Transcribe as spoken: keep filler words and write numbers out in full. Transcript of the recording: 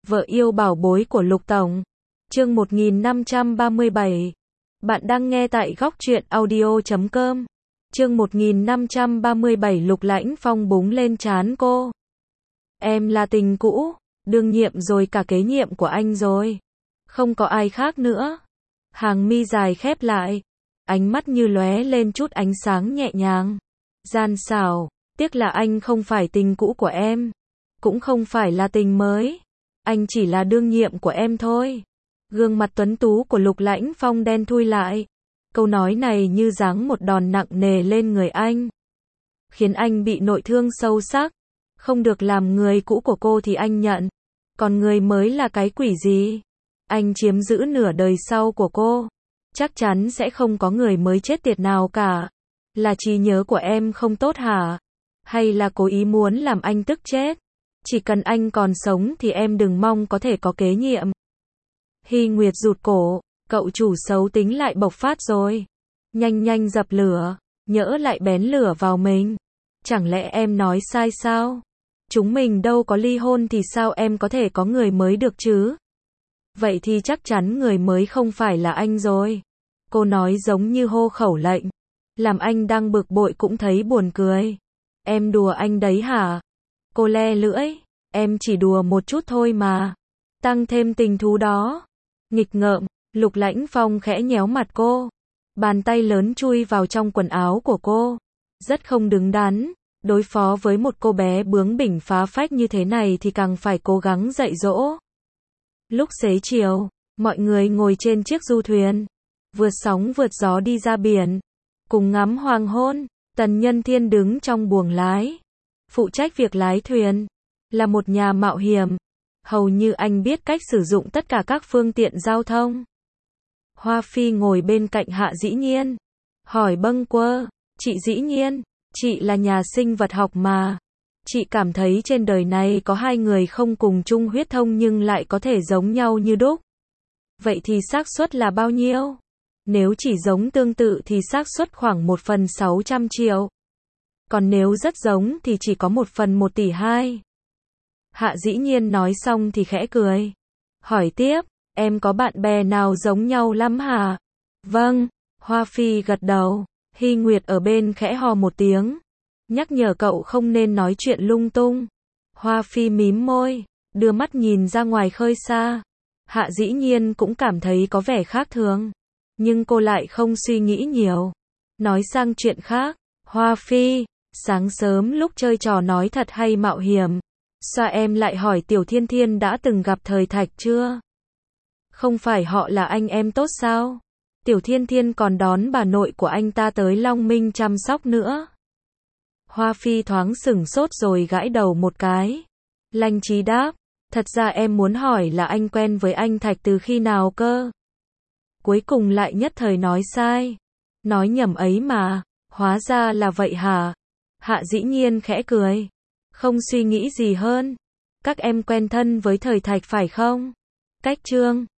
Vợ yêu bảo bối của Lục Tổng. Chương một nghìn năm trăm ba mươi bảy. Bạn đang nghe tại góc truyện audio chấm com. Chương một nghìn năm trăm ba mươi bảy. Lục Lãnh Phong búng lên trán cô. Em là tình cũ, đương nhiệm rồi, cả kế nhiệm của anh rồi. Không có ai khác nữa. Hàng mi dài khép lại, ánh mắt như lóe lên chút ánh sáng nhẹ nhàng, gian xảo. Tiếc là anh không phải tình cũ của em, cũng không phải là tình mới. Anh chỉ là đương nhiệm của em thôi. Gương mặt tuấn tú của Lục Lãnh Phong đen thui lại. Câu nói này như giáng một đòn nặng nề lên người anh, khiến anh bị nội thương sâu sắc. Không được làm người cũ của cô thì anh nhận, còn người mới là cái quỷ gì? Anh chiếm giữ nửa đời sau của cô, chắc chắn sẽ không có người mới chết tiệt nào cả. Là trí nhớ của em không tốt hả? Hay là cố ý muốn làm anh tức chết? Chỉ cần anh còn sống thì em đừng mong có thể có kế nhiệm. Hy Nguyệt rụt cổ, cậu chủ xấu tính lại bộc phát rồi. Nhanh nhanh dập lửa, nhỡ lại bén lửa vào mình. Chẳng lẽ em nói sai sao? Chúng mình đâu có ly hôn thì sao em có thể có người mới được chứ? Vậy thì chắc chắn người mới không phải là anh rồi. Cô nói giống như hô khẩu lệnh, làm anh đang bực bội cũng thấy buồn cười. Em đùa anh đấy hả? Cô le lưỡi, em chỉ đùa một chút thôi mà. Tăng thêm tình thú đó. Nghịch ngợm, Lục Lãnh Phong khẽ nhéo mặt cô. Bàn tay lớn chui vào trong quần áo của cô. Rất không đứng đắn. Đối phó với một cô bé bướng bỉnh phá phách như thế này thì càng phải cố gắng dạy dỗ. Lúc xế chiều, mọi người ngồi trên chiếc du thuyền, vượt sóng vượt gió đi ra biển, cùng ngắm hoàng hôn. Tần Nhân Thiên đứng trong buồng lái, phụ trách việc lái thuyền, là một nhà mạo hiểm. Hầu như anh biết cách sử dụng tất cả các phương tiện giao thông. Hoa Phi ngồi bên cạnh Hạ Dĩ Nhiên, hỏi bâng quơ, chị Dĩ Nhiên, chị là nhà sinh vật học mà. Chị cảm thấy trên đời này có hai người không cùng chung huyết thống nhưng lại có thể giống nhau như đúc. Vậy thì xác suất là bao nhiêu? Nếu chỉ giống tương tự thì xác suất khoảng một phần sáu trăm triệu. Còn nếu rất giống thì chỉ có một phần một tỷ hai. Hạ Dĩ Nhiên nói xong thì khẽ cười. Hỏi tiếp, em có bạn bè nào giống nhau lắm hả? Vâng, Hoa Phi gật đầu. Hy Nguyệt ở bên khẽ hò một tiếng, nhắc nhở cậu không nên nói chuyện lung tung. Hoa Phi mím môi, đưa mắt nhìn ra ngoài khơi xa. Hạ Dĩ Nhiên cũng cảm thấy có vẻ khác thường, nhưng cô lại không suy nghĩ nhiều. Nói sang chuyện khác, Hoa Phi, sáng sớm lúc chơi trò nói thật hay mạo hiểm, sao em lại hỏi Tiểu Thiên Thiên đã từng gặp Thời Thạch chưa? Không phải họ là anh em tốt sao? Tiểu Thiên Thiên còn đón bà nội của anh ta tới Long Minh chăm sóc nữa. Hoa Phi thoáng sửng sốt rồi gãi đầu một cái. Lanh trí đáp, thật ra em muốn hỏi là anh quen với anh Thạch từ khi nào cơ? Cuối cùng lại nhất thời nói sai. Nói nhầm ấy mà, hóa ra là vậy hả? Hạ Dĩ Nhiên khẽ cười, không suy nghĩ gì hơn. Các em quen thân với Thời Thạch phải không? Cách chương